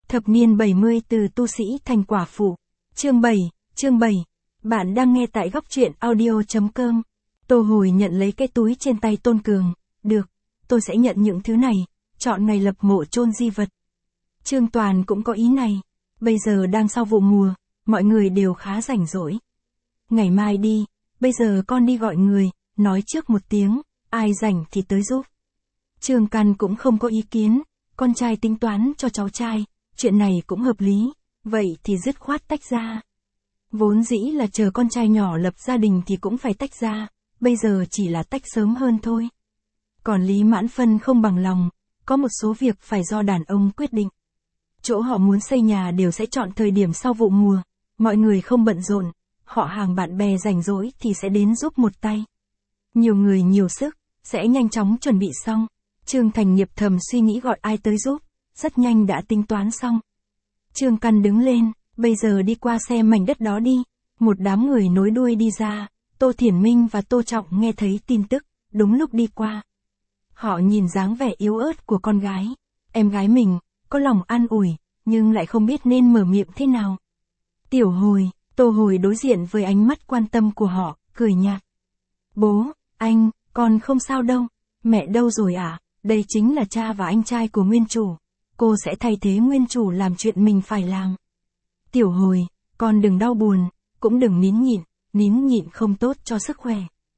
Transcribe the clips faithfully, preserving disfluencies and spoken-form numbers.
Thập niên bảy mươi từ tu sĩ thành quả phụ. Chương bảy, chương bảy. Bạn đang nghe tại góc truyện audio chấm com. Tô Hồi nhận lấy cái túi trên tay Tôn Cường. Được, tôi sẽ nhận những thứ này, chọn ngày lập mộ chôn di vật. Trương Toàn cũng có ý này. Bây giờ đang sau vụ mùa, mọi người đều khá rảnh rỗi. Ngày mai đi, bây giờ con đi gọi người, nói trước một tiếng, ai rảnh thì tới giúp. Trương Căn cũng không có ý kiến, con trai tính toán cho cháu trai, chuyện này cũng hợp lý, vậy thì dứt khoát tách ra. Vốn dĩ là chờ con trai nhỏ lập gia đình thì cũng phải tách ra, bây giờ chỉ là tách sớm hơn thôi. Còn Lý Mãn Phân không bằng lòng, có một số việc phải do đàn ông quyết định. Chỗ họ muốn xây nhà đều sẽ chọn thời điểm sau vụ mùa, mọi người không bận rộn, họ hàng bạn bè rảnh rỗi thì sẽ đến giúp một tay. Nhiều người nhiều sức, sẽ nhanh chóng chuẩn bị xong. Trương Thành Nghiệp thầm suy nghĩ gọi ai tới giúp, rất nhanh đã tính toán xong. Trương Căn đứng lên, bây giờ đi qua xem mảnh đất đó đi. Một đám người nối đuôi đi ra, Tô Thiển Minh và Tô Trọng nghe thấy tin tức, đúng lúc đi qua. Họ nhìn dáng vẻ yếu ớt của con gái, em gái mình, có lòng an ủi, nhưng lại không biết nên mở miệng thế nào. Tiểu Hồi, Tô Hồi đối diện với ánh mắt quan tâm của họ, cười nhạt. Bố, anh, con không sao đâu, mẹ đâu rồi ạ? À? Đây chính là cha và anh trai của nguyên chủ, cô sẽ thay thế nguyên chủ làm chuyện mình phải làm. Tiểu Hồi, con đừng đau buồn, cũng đừng nín nhịn, nín nhịn không tốt cho sức khỏe.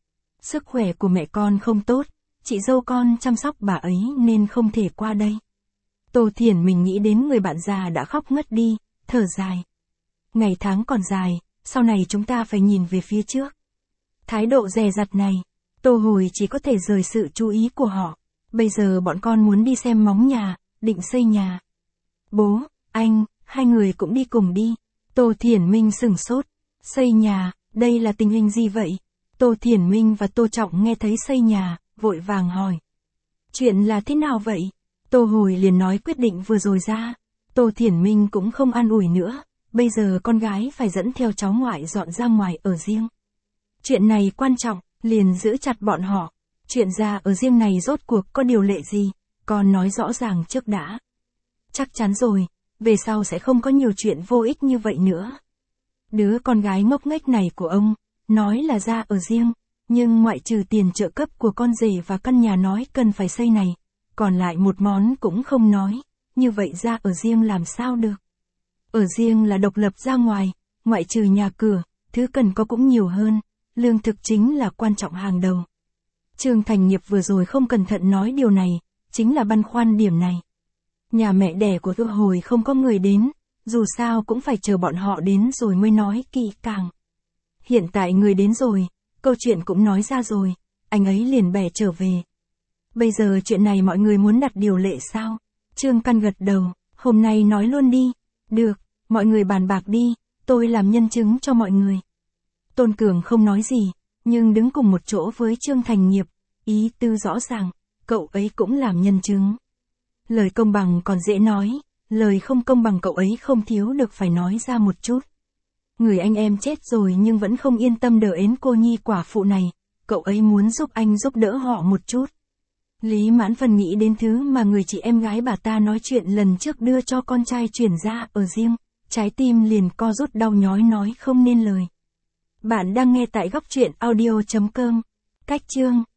Sức khỏe của mẹ con không tốt, chị dâu con chăm sóc bà ấy nên không thể qua đây. Tô Thiển mình nghĩ đến người bạn già đã khóc ngất đi, thở dài. Ngày tháng còn dài, sau này chúng ta phải nhìn về phía trước. Thái độ dè dặt này, Tô Hồi chỉ có thể rời sự chú ý của họ. Bây giờ bọn con muốn đi xem móng nhà, định xây nhà. Bố, anh, hai người cũng đi cùng đi. Tô Thiển Minh sửng sốt. Xây nhà, đây là tình hình gì vậy? Tô Thiển Minh và Tô Trọng nghe thấy xây nhà, vội vàng hỏi. Chuyện là thế nào vậy? Tô Hồi liền nói quyết định vừa rồi ra. Tô Thiển Minh cũng không an ủi nữa. Bây giờ con gái phải dẫn theo cháu ngoại dọn ra ngoài ở riêng. Chuyện này quan trọng, liền giữ chặt bọn họ. Chuyện ra ở riêng này rốt cuộc có điều lệ gì, con nói rõ ràng trước đã. Chắc chắn rồi, về sau sẽ không có nhiều chuyện vô ích như vậy nữa. Đứa con gái ngốc nghếch này của ông, nói là ra ở riêng, nhưng ngoại trừ tiền trợ cấp của con rể và căn nhà nói cần phải xây này, còn lại một món cũng không nói, như vậy ra ở riêng làm sao được. Ở riêng là độc lập ra ngoài, ngoại trừ nhà cửa, thứ cần có cũng nhiều hơn, lương thực chính là quan trọng hàng đầu. Trương Thành Nghiệp vừa rồi không cẩn thận nói điều này, chính là băn khoăn điểm này. Nhà mẹ đẻ của Tô Hồi không có người đến, dù sao cũng phải chờ bọn họ đến rồi mới nói kỹ càng. Hiện tại người đến rồi, câu chuyện cũng nói ra rồi, anh ấy liền bẻ trở về. Bây giờ chuyện này mọi người muốn đặt điều lệ sao? Trương Căn gật đầu, hôm nay nói luôn đi. Được, mọi người bàn bạc đi, tôi làm nhân chứng cho mọi người. Tôn Cường không nói gì, nhưng đứng cùng một chỗ với Trương Thành Nghiệp, ý tư rõ ràng, cậu ấy cũng làm nhân chứng. Lời công bằng còn dễ nói, lời không công bằng cậu ấy không thiếu được phải nói ra một chút. Người anh em chết rồi nhưng vẫn không yên tâm đỡ ến cô nhi quả phụ này, cậu ấy muốn giúp anh giúp đỡ họ một chút. Lý Mãn Phân nghĩ đến thứ mà người chị em gái bà ta nói chuyện lần trước đưa cho con trai chuyển ra ở riêng, trái tim liền co rút đau nhói nói không nên lời. Bạn đang nghe tại góc truyện audio chấm com. Cách chương